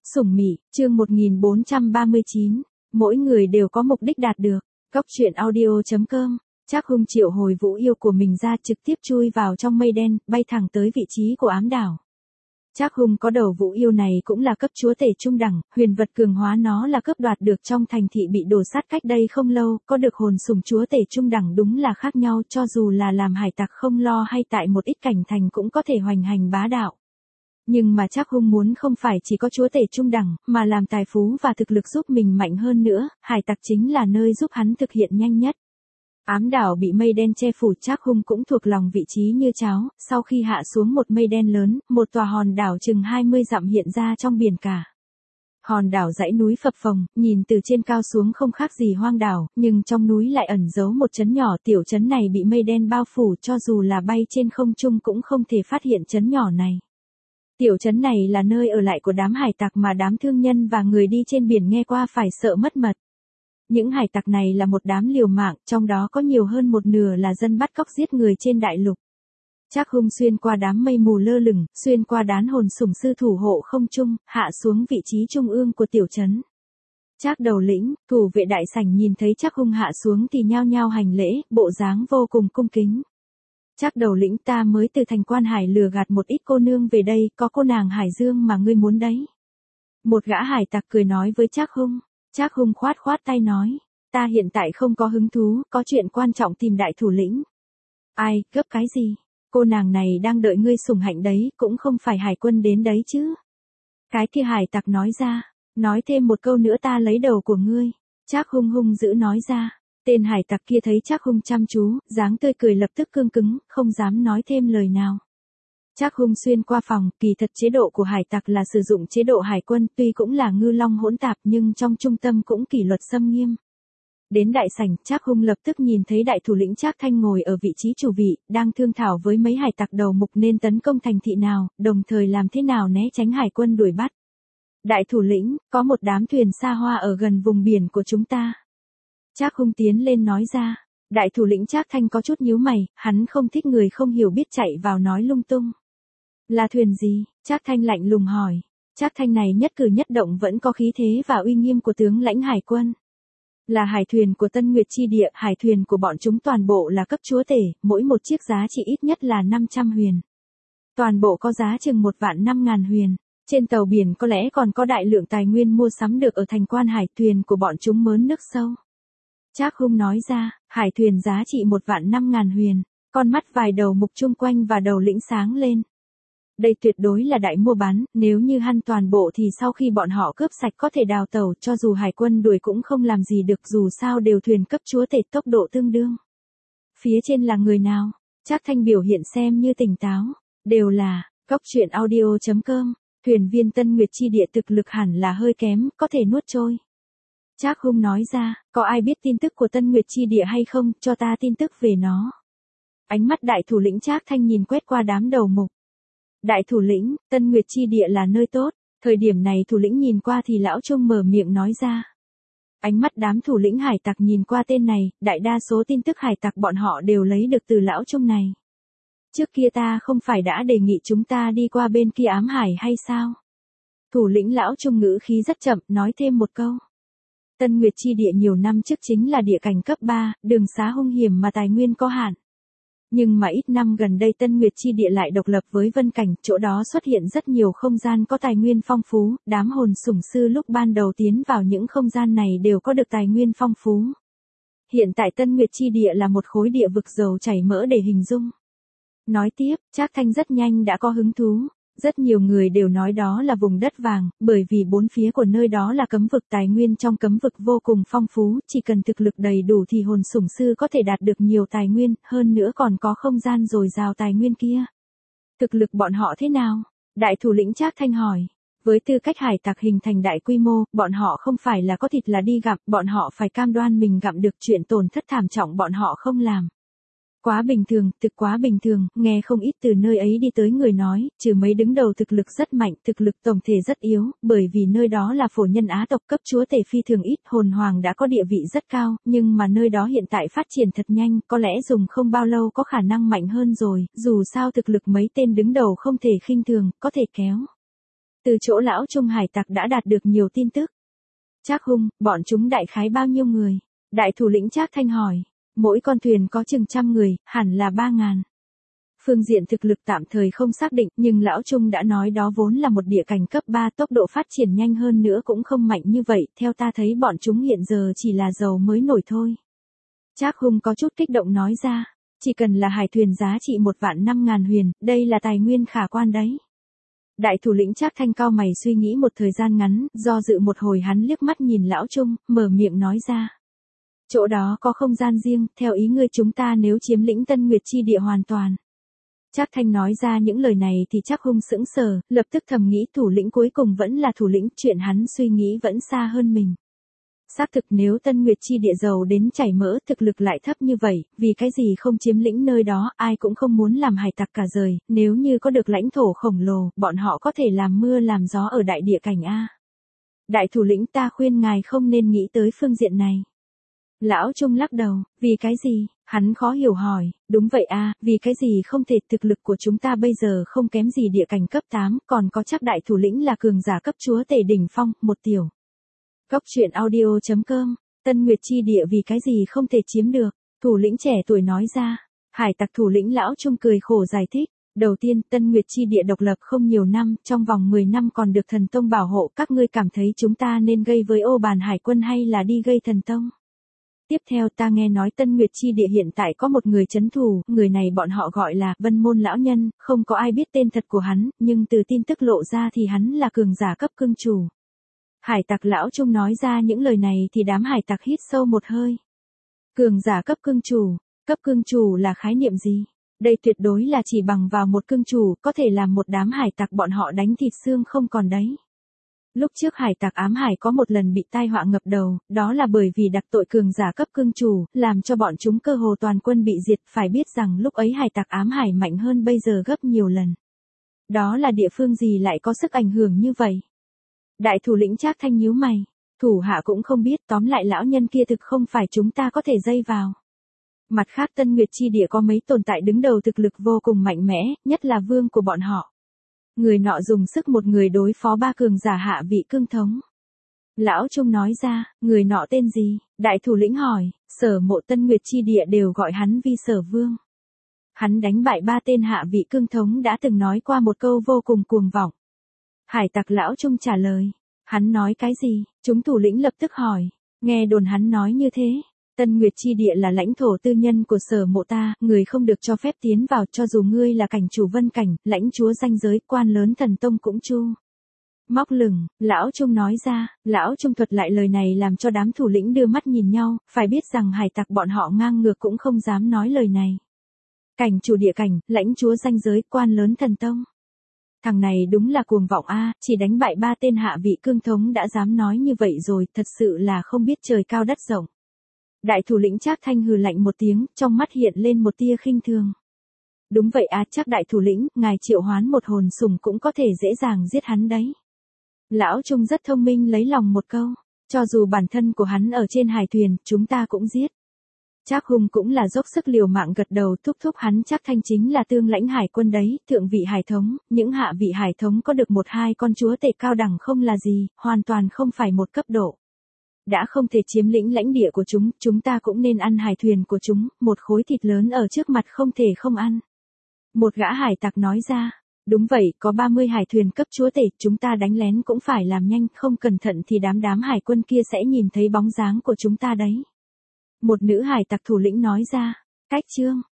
Sủng Mị, chương 1439, mỗi người đều có mục đích đạt được. Góc truyện audio.com. Trác Hung triệu hồi Vũ Yêu của mình ra, trực tiếp chui vào trong mây đen, bay thẳng tới vị trí của ám đảo. Trác Hung có đầu Vũ Yêu này cũng là cấp chúa tể trung đẳng, huyền vật cường hóa nó là cướp đoạt được trong thành thị bị đổ sát cách đây không lâu, có được hồn sủng chúa tể trung đẳng đúng là khác nhau, cho dù là làm hải tặc không lo hay tại một ít cảnh thành cũng có thể hoành hành bá đạo. Nhưng mà Trác Hung muốn không phải chỉ có chúa tể trung đẳng, mà làm tài phú và thực lực giúp mình mạnh hơn nữa, hải tặc chính là nơi giúp hắn thực hiện nhanh nhất. Ám đảo bị mây đen che phủ, Trác Hung cũng thuộc lòng vị trí như cháo, sau khi hạ xuống một mây đen lớn, một tòa hòn đảo chừng 20 dặm hiện ra trong biển cả. Hòn đảo dãy núi phập phồng, nhìn từ trên cao xuống không khác gì hoang đảo, nhưng trong núi lại ẩn giấu một trấn nhỏ, tiểu trấn này bị mây đen bao phủ, cho dù là bay trên không trung cũng không thể phát hiện trấn nhỏ này. Tiểu trấn này là nơi ở lại của đám hải tặc mà đám thương nhân và người đi trên biển nghe qua phải sợ mất mật. Những hải tặc này là một đám liều mạng, trong đó có nhiều hơn một nửa là dân bắt cóc giết người trên đại lục. Trác Hung xuyên qua đám mây mù lơ lửng, xuyên qua đám hồn sủng sư thủ hộ không trung, hạ xuống vị trí trung ương của tiểu trấn. Trác đầu lĩnh, thủ vệ đại sảnh nhìn thấy Trác Hung hạ xuống thì nhao nhao hành lễ, bộ dáng vô cùng cung kính. Trác đầu lĩnh, ta mới từ thành Quan Hải lừa gạt một ít cô nương về đây, có cô nàng Hải Dương mà ngươi muốn đấy. Một gã hải tặc cười nói với Trác Hung. Trác Hung khoát khoát tay nói, ta hiện tại không có hứng thú, có chuyện quan trọng tìm đại thủ lĩnh. Ai, gấp cái gì? Cô nàng này đang đợi ngươi sủng hạnh đấy, cũng không phải hải quân đến đấy chứ. Cái kia hải tặc nói ra, nói thêm một câu nữa ta lấy đầu của ngươi. Trác Hung hung dữ nói ra. Tên hải tặc kia thấy Trác Hung chăm chú, dáng tươi cười lập tức cương cứng, không dám nói thêm lời nào. Trác Hung xuyên qua phòng, kỳ thật chế độ của hải tặc là sử dụng chế độ hải quân, tuy cũng là ngư long hỗn tạp nhưng trong trung tâm cũng kỷ luật xâm nghiêm. Đến đại sảnh, Trác Hung lập tức nhìn thấy đại thủ lĩnh Trác Thanh ngồi ở vị trí chủ vị, đang thương thảo với mấy hải tặc đầu mục nên tấn công thành thị nào, đồng thời làm thế nào né tránh hải quân đuổi bắt. Đại thủ lĩnh, có một đám thuyền xa hoa ở gần vùng biển của chúng ta. Trác Hung tiến lên nói ra. Đại thủ lĩnh Trác Thanh có chút nhíu mày, hắn không thích người không hiểu biết chạy vào nói lung tung. Là thuyền gì? Trác Thanh lạnh lùng hỏi. Trác Thanh này nhất cử nhất động vẫn có khí thế và uy nghiêm của tướng lãnh hải quân. Là hải thuyền của Tân Nguyệt Chi Địa, hải thuyền của bọn chúng toàn bộ là cấp chúa tể, mỗi một chiếc giá trị ít nhất là 500 huyền. Toàn bộ có giá chừng 1.500.000 huyền. Trên tàu biển có lẽ còn có đại lượng tài nguyên mua sắm được ở thành Quan Hải, thuyền của bọn chúng mớn nước sâu. Trác Hung nói ra, hải thuyền giá trị 1.500.000 huyền, con mắt vài đầu mục chung quanh và đầu lĩnh sáng lên. Đây tuyệt đối là đại mua bán, nếu như hắn toàn bộ thì sau khi bọn họ cướp sạch có thể đào tàu, cho dù hải quân đuổi cũng không làm gì được, dù sao đều thuyền cấp chúa tể tốc độ tương đương. Phía trên là người nào? Trác Thanh biểu hiện xem như tỉnh táo, đều là, góc truyện audio.com, thuyền viên Tân Nguyệt Chi Địa thực lực hẳn là hơi kém, có thể nuốt trôi. Trác Hung nói ra, có ai biết tin tức của Tân Nguyệt Chi Địa hay không, cho ta tin tức về nó. Ánh mắt đại thủ lĩnh Trác Thanh nhìn quét qua đám đầu mục. Đại thủ lĩnh, Tân Nguyệt Chi Địa là nơi tốt, thời điểm này thủ lĩnh nhìn qua thì lão Trung mở miệng nói ra. Ánh mắt đám thủ lĩnh hải tặc nhìn qua tên này, đại đa số tin tức hải tặc bọn họ đều lấy được từ lão Trung này. Trước kia ta không phải đã đề nghị chúng ta đi qua bên kia ám hải hay sao? Thủ lĩnh lão Trung ngữ khí rất chậm, nói thêm một câu. Tân Nguyệt Chi Địa nhiều năm trước chính là địa cảnh cấp 3, đường xá hung hiểm mà tài nguyên có hạn. Nhưng mà ít năm gần đây Tân Nguyệt Chi Địa lại độc lập với Vân Cảnh, chỗ đó xuất hiện rất nhiều không gian có tài nguyên phong phú, đám hồn sủng sư lúc ban đầu tiến vào những không gian này đều có được tài nguyên phong phú. Hiện tại Tân Nguyệt Chi Địa là một khối địa vực dầu chảy mỡ để hình dung. Nói tiếp, Trác Thanh rất nhanh đã có hứng thú. Rất nhiều người đều nói đó là vùng đất vàng, bởi vì bốn phía của nơi đó là cấm vực, tài nguyên trong cấm vực vô cùng phong phú, chỉ cần thực lực đầy đủ thì hồn sủng sư có thể đạt được nhiều tài nguyên, hơn nữa còn có không gian dồi dào tài nguyên kia. Thực lực bọn họ thế nào? Đại thủ lĩnh Trác Thanh hỏi. Với tư cách hải tặc hình thành đại quy mô, bọn họ không phải là có thịt là đi gặm, bọn họ phải cam đoan mình gặm được, chuyện tổn thất thảm trọng bọn họ không làm. Quá bình thường, thực quá bình thường, nghe không ít từ nơi ấy đi tới người nói, trừ mấy đứng đầu thực lực rất mạnh, thực lực tổng thể rất yếu, bởi vì nơi đó là phổ nhân Á tộc, cấp chúa tể phi thường ít, hồn hoàng đã có địa vị rất cao, nhưng mà nơi đó hiện tại phát triển thật nhanh, có lẽ dùng không bao lâu có khả năng mạnh hơn rồi, dù sao thực lực mấy tên đứng đầu không thể khinh thường, có thể kéo Từ chỗ lão trung hải tặc đã đạt được nhiều tin tức. Trác Hung, bọn chúng đại khái bao nhiêu người? Đại thủ lĩnh Trác Thanh hỏi. Mỗi con thuyền có chừng 100 người, hẳn là 3.000. Phương diện thực lực tạm thời không xác định, nhưng lão Trung đã nói đó vốn là một địa cảnh cấp 3, tốc độ phát triển nhanh hơn nữa cũng không mạnh như vậy, theo ta thấy bọn chúng hiện giờ chỉ là dầu mới nổi thôi. Trác Hung có chút kích động nói ra, chỉ cần là hải thuyền giá trị 1.500.000 huyền, đây là tài nguyên khả quan đấy. Đại thủ lĩnh Trác Thanh cao mày suy nghĩ một thời gian ngắn, do dự một hồi hắn liếc mắt nhìn lão Trung, mở miệng nói ra. Chỗ đó có không gian riêng, theo ý ngươi chúng ta nếu chiếm lĩnh Tân Nguyệt Chi địa hoàn toàn. Trác Thanh nói ra những lời này thì Trác Hung sững sờ, lập tức thầm nghĩ thủ lĩnh cuối cùng vẫn là thủ lĩnh, chuyện hắn suy nghĩ vẫn xa hơn mình. Xác thực nếu Tân Nguyệt Chi địa giàu đến chảy mỡ, thực lực lại thấp như vậy, vì cái gì không chiếm lĩnh nơi đó, ai cũng không muốn làm hải tặc cả đời, nếu như có được lãnh thổ khổng lồ, bọn họ có thể làm mưa làm gió ở đại địa cảnh A. Đại thủ lĩnh ta khuyên ngài không nên nghĩ tới phương diện này. Lão Trung lắc đầu, vì cái gì? Hắn khó hiểu hỏi, đúng vậy a, vì cái gì không thể, thực lực của chúng ta bây giờ không kém gì địa cảnh cấp 8, còn có chắc đại thủ lĩnh là cường giả cấp chúa tể đỉnh phong, một tiểu. Góc truyện audio.com, Tân Nguyệt Chi địa vì cái gì không thể chiếm được, thủ lĩnh trẻ tuổi nói ra. Hải tặc thủ lĩnh Lão Trung cười khổ giải thích. Đầu tiên, Tân Nguyệt Chi địa độc lập không nhiều năm, trong vòng 10 năm còn được thần tông bảo hộ, các ngươi cảm thấy chúng ta nên gây với ô bàn hải quân hay là đi gây thần tông? Tiếp theo ta nghe nói Tân Nguyệt Chi địa hiện tại có một người trấn thủ, người này bọn họ gọi là Vân Môn lão nhân, không có ai biết tên thật của hắn, nhưng từ tin tức lộ ra thì hắn là cường giả cấp cương chủ. Hải tặc Lão Trung nói ra những lời này thì đám hải tặc hít sâu một hơi. Cường giả cấp cương chủ là khái niệm gì? Đây tuyệt đối là chỉ bằng vào một cương chủ, có thể làm một đám hải tặc bọn họ đánh thịt xương không còn đấy. Lúc trước hải tặc ám hải có một lần bị tai họa ngập đầu, đó là bởi vì đặc tội cường giả cấp cương chủ, làm cho bọn chúng cơ hồ toàn quân bị diệt, phải biết rằng lúc ấy hải tặc ám hải mạnh hơn bây giờ gấp nhiều lần. Đó là địa phương gì lại có sức ảnh hưởng như vậy? Đại thủ lĩnh Trác Thanh nhíu mày, thủ hạ cũng không biết, tóm lại lão nhân kia thực không phải chúng ta có thể dây vào. Mặt khác Tân Nguyệt Chi địa có mấy tồn tại đứng đầu thực lực vô cùng mạnh mẽ, nhất là vương của bọn họ. Người nọ dùng sức một người đối phó 3 cường giả hạ vị cương thống. Lão Trung nói ra, người nọ tên gì? Đại thủ lĩnh hỏi, Sở Mộ Tân Nguyệt Chi địa đều gọi hắn vi Sở Vương. Hắn đánh bại 3 tên hạ vị cương thống đã từng nói qua một câu vô cùng cuồng vọng. Hải tặc Lão Trung trả lời, hắn nói cái gì? Chúng thủ lĩnh lập tức hỏi, nghe đồn hắn nói như thế. Tân Nguyệt Chi địa là lãnh thổ tư nhân của Sở Mộ ta, người không được cho phép tiến vào, cho dù ngươi là cảnh chủ vân cảnh, lãnh chúa danh giới, quan lớn thần tông cũng chu. Móc lửng, Lão Trung nói ra, Lão Trung thuật lại lời này làm cho đám thủ lĩnh đưa mắt nhìn nhau, phải biết rằng hải tặc bọn họ ngang ngược cũng không dám nói lời này. Cảnh chủ địa cảnh, lãnh chúa danh giới, quan lớn thần tông. Thằng này đúng là cuồng vọng a, chỉ đánh bại 3 tên hạ vị cương thống đã dám nói như vậy rồi, thật sự là không biết trời cao đất rộng. Đại thủ lĩnh Trác Thanh hừ lạnh một tiếng, trong mắt hiện lên một tia khinh thường. Đúng vậy à, chắc đại thủ lĩnh, ngài triệu hoán một hồn sủng cũng có thể dễ dàng giết hắn đấy. Lão Trung rất thông minh lấy lòng một câu, cho dù bản thân của hắn ở trên hải thuyền, chúng ta cũng giết. Trác Hung cũng là dốc sức liều mạng gật đầu, thúc hắn. Trác Thanh chính là tương lãnh hải quân đấy, thượng vị hải thống, những hạ vị hải thống có được 1-2 con chúa tể cao đẳng không là gì, hoàn toàn không phải một cấp độ. Đã không thể chiếm lĩnh lãnh địa của chúng ta cũng nên ăn hải thuyền của chúng, một khối thịt lớn ở trước mặt không thể không ăn. Một gã hải tặc nói ra, đúng vậy, có 30 hải thuyền cấp chúa tể, chúng ta đánh lén cũng phải làm nhanh, không cẩn thận thì đám hải quân kia sẽ nhìn thấy bóng dáng của chúng ta đấy. Một nữ hải tặc thủ lĩnh nói ra, cách chương.